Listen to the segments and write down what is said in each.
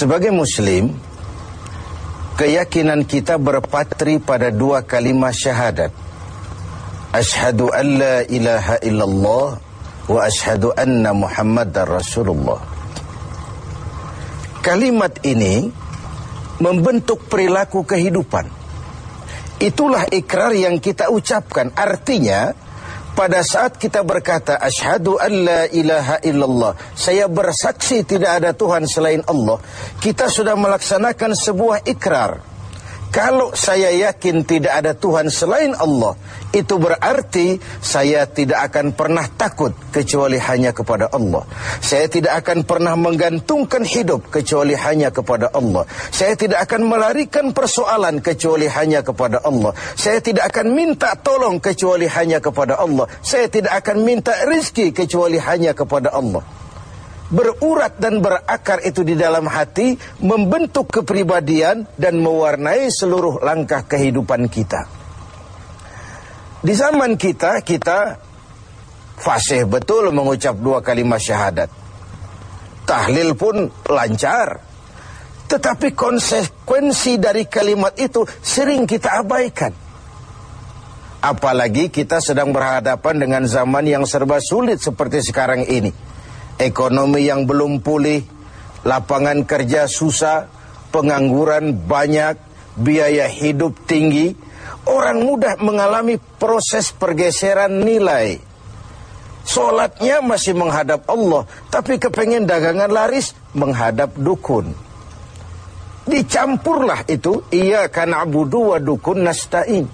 Sebagai muslim, keyakinan kita berpatri pada dua kalimat syahadat. Asyhadu an la ilaha illallah wa asyhadu anna Muhammadar Rasulullah. Kalimat ini membentuk perilaku kehidupan. Itulah ikrar yang kita ucapkan. Artinya, pada saat kita berkata asyhadu an la ilaha illallah, saya bersaksi tidak ada Tuhan selain Allah, kita sudah melaksanakan sebuah ikrar. Kalau saya yakin tidak ada Tuhan selain Allah, itu berarti saya tidak akan pernah takut kecuali hanya kepada Allah. Saya tidak akan pernah menggantungkan hidup kecuali hanya kepada Allah. Saya tidak akan melarikan persoalan kecuali hanya kepada Allah. Saya tidak akan minta tolong kecuali hanya kepada Allah. Saya tidak akan minta rezeki kecuali hanya kepada Allah. Berurat dan berakar itu di dalam hati, membentuk kepribadian dan mewarnai seluruh langkah kehidupan kita. Di zaman kita fasih betul mengucap dua kalimat syahadat. Tahlil pun lancar. Tetapi konsekuensi dari kalimat itu sering kita abaikan. Apalagi kita sedang berhadapan dengan zaman yang serba sulit seperti sekarang ini. Ekonomi yang belum pulih, lapangan kerja susah, pengangguran banyak, biaya hidup tinggi. Orang mudah mengalami proses pergeseran nilai. Solatnya masih menghadap Allah, tapi kepengen dagangan laris menghadap dukun. Dicampurlah itu, iyyaka na'budu wa dukun nasta'in.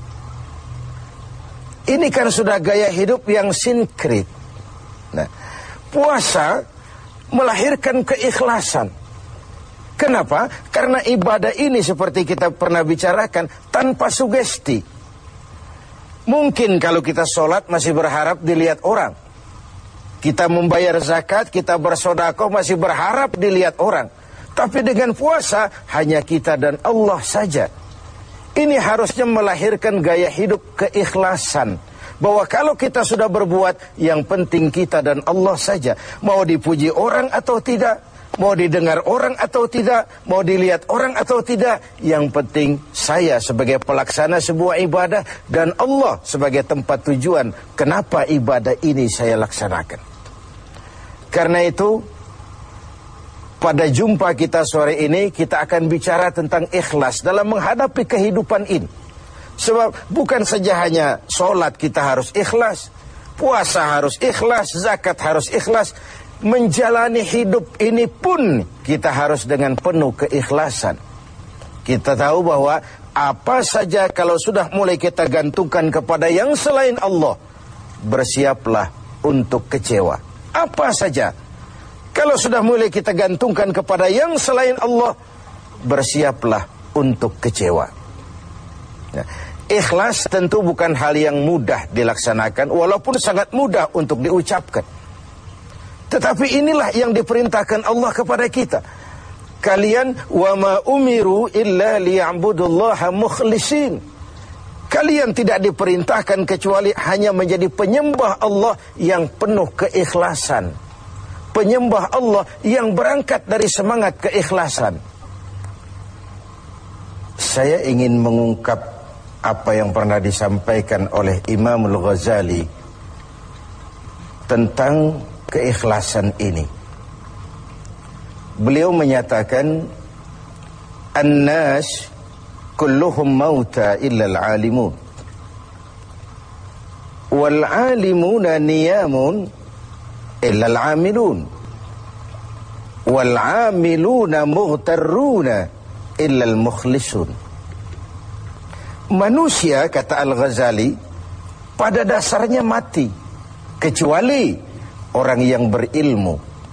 Ini kan sudah gaya hidup yang sinkrit. Nah, puasa melahirkan keikhlasan. Kenapa? Karena ibadah ini seperti kita pernah bicarakan tanpa sugesti. Mungkin kalau kita sholat masih berharap dilihat orang. Kita membayar zakat, kita bersedekah masih berharap dilihat orang. Tapi dengan puasa hanya kita dan Allah saja. Ini harusnya melahirkan gaya hidup keikhlasan. Bahwa kalau kita sudah berbuat, yang penting kita dan Allah saja. Mau dipuji orang atau tidak, mau didengar orang atau tidak, mau dilihat orang atau tidak, yang penting saya sebagai pelaksana sebuah ibadah dan Allah sebagai tempat tujuan kenapa ibadah ini saya laksanakan. Karena itu, pada jumpa kita sore ini, kita akan bicara tentang ikhlas dalam menghadapi kehidupan ini. Sebab bukan saja hanya sholat kita harus ikhlas, puasa harus ikhlas, zakat harus ikhlas. Menjalani hidup ini pun kita harus dengan penuh keikhlasan. Kita tahu bahwa apa saja kalau sudah mulai kita gantungkan kepada yang selain Allah, bersiaplah untuk kecewa. Apa saja kalau sudah mulai kita gantungkan kepada yang selain Allah, bersiaplah untuk kecewa. Nah, ikhlas tentu bukan hal yang mudah dilaksanakan, walaupun sangat mudah untuk diucapkan. Tetapi inilah yang diperintahkan Allah kepada kita. Kalian wa ma umiru illa liya'budullaha mukhlisin. Kalian tidak diperintahkan kecuali hanya menjadi penyembah Allah yang penuh keikhlasan. Penyembah Allah yang berangkat dari semangat keikhlasan. Saya ingin mengungkap apa yang pernah disampaikan oleh Imam Al-Ghazali tentang keikhlasan ini. Beliau menyatakan, "An-nas kulluhum mauta illa al-alimun. Wal-alimuna niyamun illa al-amilun. Wal-amiluna mughtarruna illa al-mukhlisun." Manusia, kata Al-Ghazali, pada dasarnya mati, kecuali orang yang berilmu.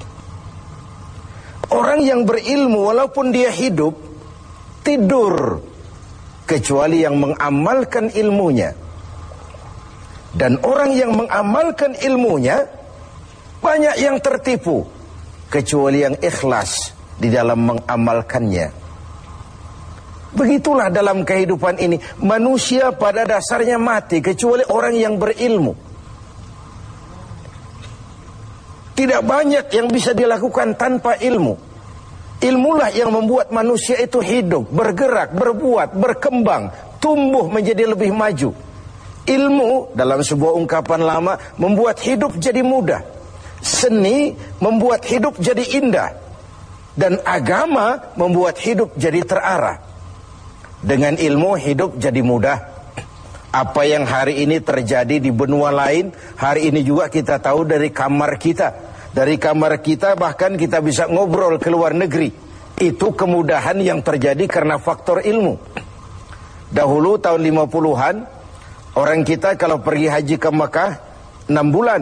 Orang yang berilmu walaupun dia hidup, tidur, kecuali yang mengamalkan ilmunya. Dan orang yang mengamalkan ilmunya, banyak yang tertipu, kecuali yang ikhlas di dalam mengamalkannya. Begitulah dalam kehidupan ini, manusia pada dasarnya mati, kecuali orang yang berilmu. Tidak banyak yang bisa dilakukan tanpa ilmu. Ilmulah yang membuat manusia itu hidup, bergerak, berbuat, berkembang, tumbuh menjadi lebih maju. Ilmu dalam sebuah ungkapan lama membuat hidup jadi mudah. Seni membuat hidup jadi indah. Dan agama membuat hidup jadi terarah. Dengan ilmu hidup jadi mudah. Apa yang hari ini terjadi di benua lain, hari ini juga kita tahu dari kamar kita. Dari kamar kita bahkan kita bisa ngobrol ke luar negeri. Itu kemudahan yang terjadi karena faktor ilmu. Dahulu tahun 50-an, orang kita kalau pergi haji ke Mekah 6 bulan.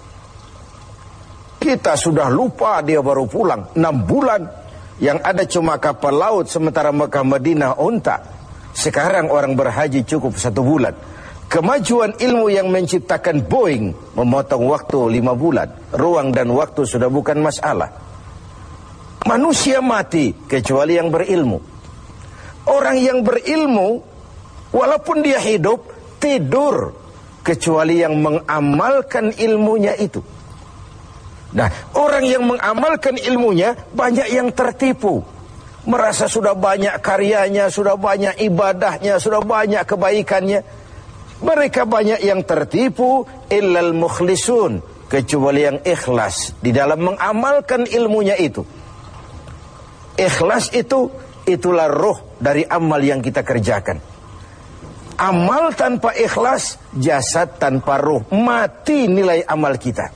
Kita sudah lupa dia baru pulang 6 bulan. Yang ada cuma kapal laut, sementara Mekah Madinah unta. Sekarang orang berhaji cukup 1 bulan. Kemajuan ilmu yang menciptakan Boeing memotong waktu 5 bulan. Ruang dan waktu sudah bukan masalah. Manusia mati kecuali yang berilmu. Orang yang berilmu walaupun dia hidup tidur kecuali yang mengamalkan ilmunya itu. Nah, orang yang mengamalkan ilmunya banyak yang tertipu. Merasa sudah banyak karyanya, sudah banyak ibadahnya, sudah banyak kebaikannya. Mereka banyak yang tertipu, illal mukhlisun, kecuali yang ikhlas di dalam mengamalkan ilmunya itu. Ikhlas itu, itulah ruh dari amal yang kita kerjakan. Amal tanpa ikhlas, jasad tanpa ruh, mati nilai amal kita.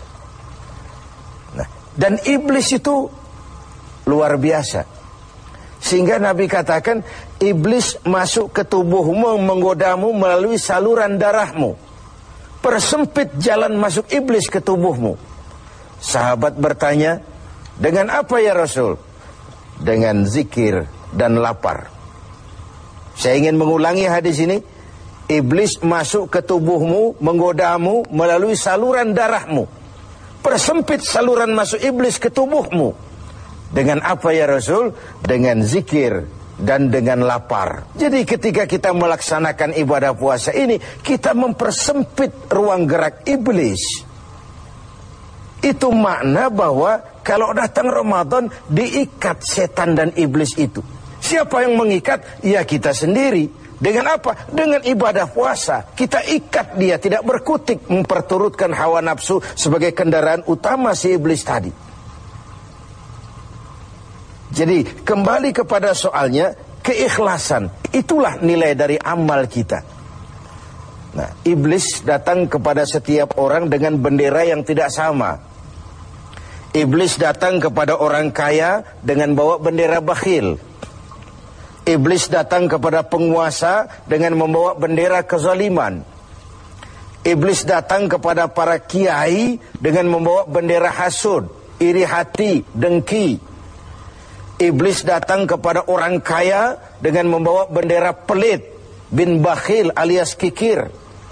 Nah, dan iblis itu luar biasa. Sehingga Nabi katakan, iblis masuk ke tubuhmu, menggodamu melalui saluran darahmu. Persempit jalan masuk iblis ke tubuhmu. Sahabat bertanya, dengan apa ya Rasul? Dengan zikir dan lapar. Saya ingin mengulangi hadis ini. Iblis masuk ke tubuhmu, menggodamu melalui saluran darahmu. Persempit saluran masuk iblis ke tubuhmu. Dengan apa ya Rasul? Dengan zikir dan dengan lapar. Jadi ketika kita melaksanakan ibadah puasa ini, kita mempersempit ruang gerak iblis. Itu makna bahwa kalau datang Ramadan, diikat setan dan iblis itu. Siapa yang mengikat? Ya kita sendiri. Dengan apa? Dengan ibadah puasa. Kita ikat dia, tidak berkutik, memperturutkan hawa nafsu sebagai kendaraan utama si iblis tadi. Jadi kembali kepada soalnya, keikhlasan itulah nilai dari amal kita. Nah, iblis datang kepada setiap orang dengan bendera yang tidak sama. Iblis datang kepada orang kaya dengan bawa bendera bakhil. Iblis datang kepada penguasa dengan membawa bendera kezaliman. Iblis datang kepada para kiai dengan membawa bendera hasud, iri hati, dengki. Iblis datang kepada orang kaya dengan membawa bendera pelit, bin bakhil alias kikir.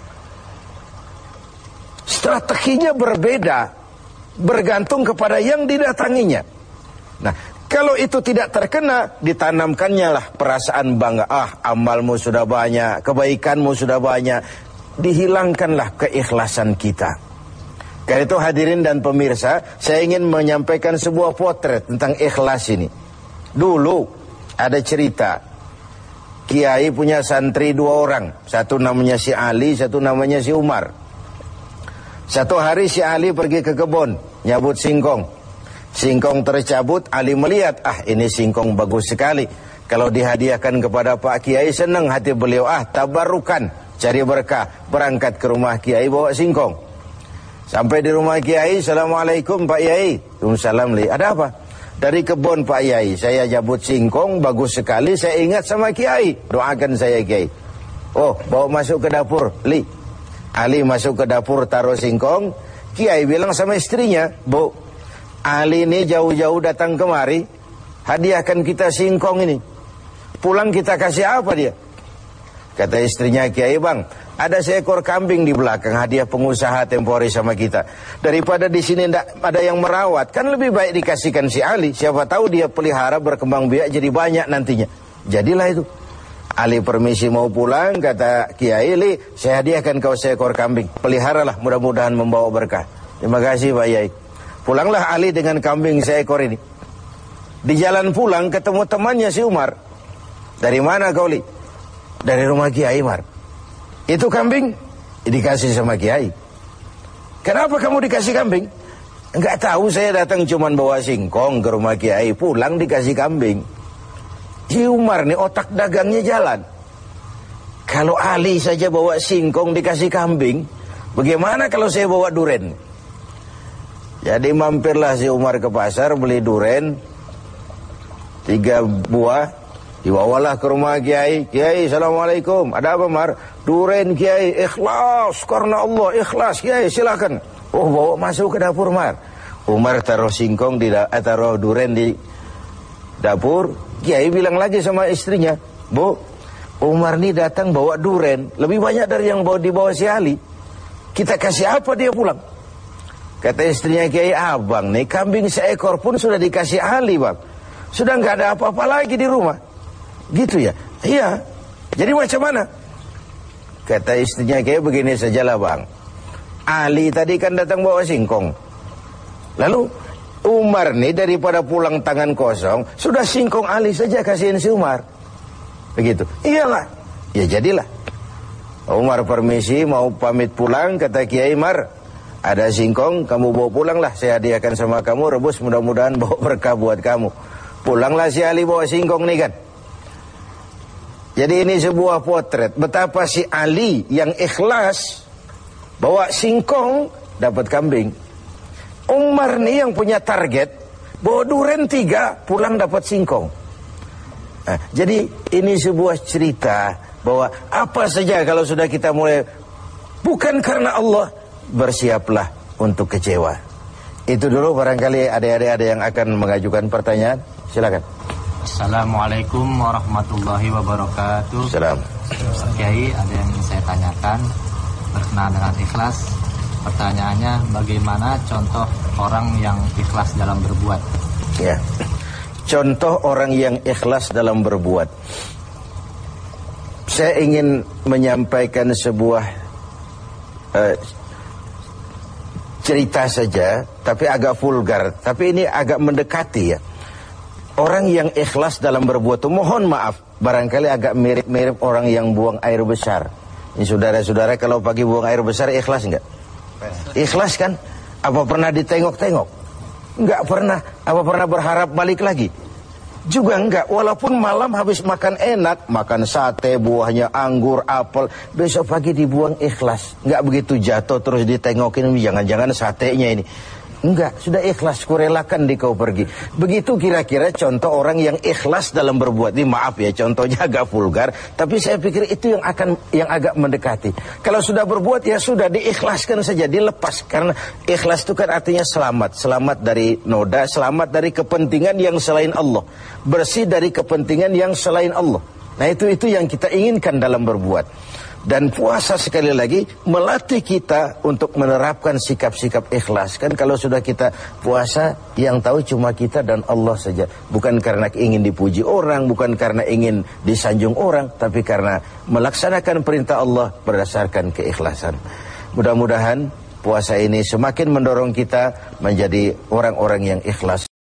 Strateginya berbeda, bergantung kepada yang didatanginya. Nah, kalau itu tidak terkena, ditanamkannya lah perasaan bangga. Amalmu sudah banyak, kebaikanmu sudah banyak. Dihilangkanlah keikhlasan kita. Karena itu hadirin dan pemirsa, saya ingin menyampaikan sebuah potret tentang ikhlas ini. Dulu ada cerita, kiai punya santri 2 orang. Satu namanya si Ali, satu namanya si Umar. Satu hari si Ali pergi ke kebun, nyabut singkong. Singkong tercabut, Ali melihat, ini singkong bagus sekali. Kalau dihadiahkan kepada Pak Kiai, senang hati beliau. Tabarukan, cari berkah. Berangkat ke rumah Kiai, bawa singkong. Sampai di rumah Kiai, Assalamualaikum Pak Kiai. Waalaikumsalam. Ada apa? Dari kebun Pak Kiai, saya jabut singkong, bagus sekali, saya ingat sama Kiai. Doakan saya Kiai. Bawa masuk ke dapur, Li. Ali masuk ke dapur, taruh singkong. Kiai bilang sama istrinya, Bu, Ali ini jauh-jauh datang kemari, hadiahkan kita singkong ini. Pulang kita kasih apa dia? Kata istrinya Kiai, Bang, ada seekor kambing di belakang, hadiah pengusaha tempo hari sama kita. Daripada di sini tidak ada yang merawat, kan lebih baik dikasihkan si Ali. Siapa tahu dia pelihara berkembang biak jadi banyak nantinya. Jadilah itu. Ali permisi mau pulang, kata Kiai, Li, saya hadiahkan kau seekor kambing. Peliharalah, mudah-mudahan membawa berkah. Terima kasih Pak Kiai. Pulanglah Ali dengan kambing seekor ini. Di jalan pulang ketemu temannya si Umar. Dari mana kau, Li? Dari rumah Kiai Umar. Itu kambing dikasih sama Kiai. Kenapa kamu dikasih kambing? Enggak tahu, saya datang cuman bawa singkong ke rumah Kiai, pulang dikasih kambing. Si Umar nih otak dagangnya jalan. Kalau Ali saja bawa singkong dikasih kambing, bagaimana kalau saya bawa duren? Jadi mampirlah si Umar ke pasar beli duren 3 buah, dibawalah ke rumah Kiai. Kiai, assalamualaikum. Ada apa, Mar? Duren, Kiai. Ikhlas karena Allah, ikhlas. Kiai, silakan. Oh, bawa masuk ke dapur, Mar. Umar taruh singkong taruh duren di dapur. Kiai bilang lagi sama istrinya, Bu, Umar nih datang bawa duren lebih banyak dari yang dibawa si Ali. Kita kasih apa dia pulang? Kata istrinya Kiai, abang nih kambing seekor pun sudah dikasih Ali, Bang. Sudah nggak ada apa-apa lagi di rumah. Gitu ya? Iya. Jadi macam mana? Kata istrinya Kiai, begini sajalah, Bang. Ali tadi kan datang bawa singkong. Lalu Umar nih daripada pulang tangan kosong, sudah singkong Ali saja kasihin si Umar. Begitu. Iyalah. Ya jadilah. Umar permisi mau pamit pulang, kata Kiai, Mar, ada singkong, kamu bawa pulanglah, saya hadiahkan sama kamu, rebus, mudah-mudahan bawa berkah buat kamu. Pulanglah si Ali bawa singkong nih kan. Jadi ini sebuah potret betapa si Ali yang ikhlas bawa singkong dapat kambing. Umar nih yang punya target bawa duren 3 pulang dapat singkong. Nah, jadi ini sebuah cerita bahwa apa saja kalau sudah kita mulai bukan karena Allah, bersiaplah untuk kecewa. Itu dulu, barangkali adik-adik ada yang akan mengajukan pertanyaan. Silakan. Assalamualaikum warahmatullahi wabarakatuh. Salam. Ustaz Kiai, ada yang ingin saya tanyakan berkenaan dengan ikhlas. Pertanyaannya, bagaimana contoh orang yang ikhlas dalam berbuat? Ya. Contoh orang yang ikhlas dalam berbuat. Saya ingin menyampaikan sebuah cerita saja, tapi agak vulgar, tapi ini agak mendekati ya. Orang yang ikhlas dalam berbuat itu, mohon maaf, barangkali agak mirip-mirip orang yang buang air besar. Ini saudara-saudara, kalau pagi buang air besar ikhlas enggak? Ikhlas kan? Apa pernah ditengok-tengok? Enggak pernah. Apa pernah berharap balik lagi? Juga enggak. Walaupun malam habis makan enak, makan sate, buahnya anggur, apel, besok pagi dibuang ikhlas. Enggak begitu jatuh terus ditengokin, jangan-jangan satenya ini. Enggak, sudah ikhlas, kurelakan di kau pergi. Begitu kira-kira contoh orang yang ikhlas dalam berbuat. Ini maaf ya, contohnya agak vulgar, tapi saya pikir itu yang agak mendekati. Kalau sudah berbuat ya sudah diikhlaskan saja, dilepas. Karena ikhlas itu kan artinya selamat, selamat dari noda, selamat dari kepentingan yang selain Allah, bersih dari kepentingan yang selain Allah. Nah itu yang kita inginkan dalam berbuat. Dan puasa sekali lagi melatih kita untuk menerapkan sikap-sikap ikhlas. Kan kalau sudah kita puasa, yang tahu cuma kita dan Allah saja. Bukan karena ingin dipuji orang, bukan karena ingin disanjung orang, tapi karena melaksanakan perintah Allah berdasarkan keikhlasan. Mudah-mudahan puasa ini semakin mendorong kita menjadi orang-orang yang ikhlas.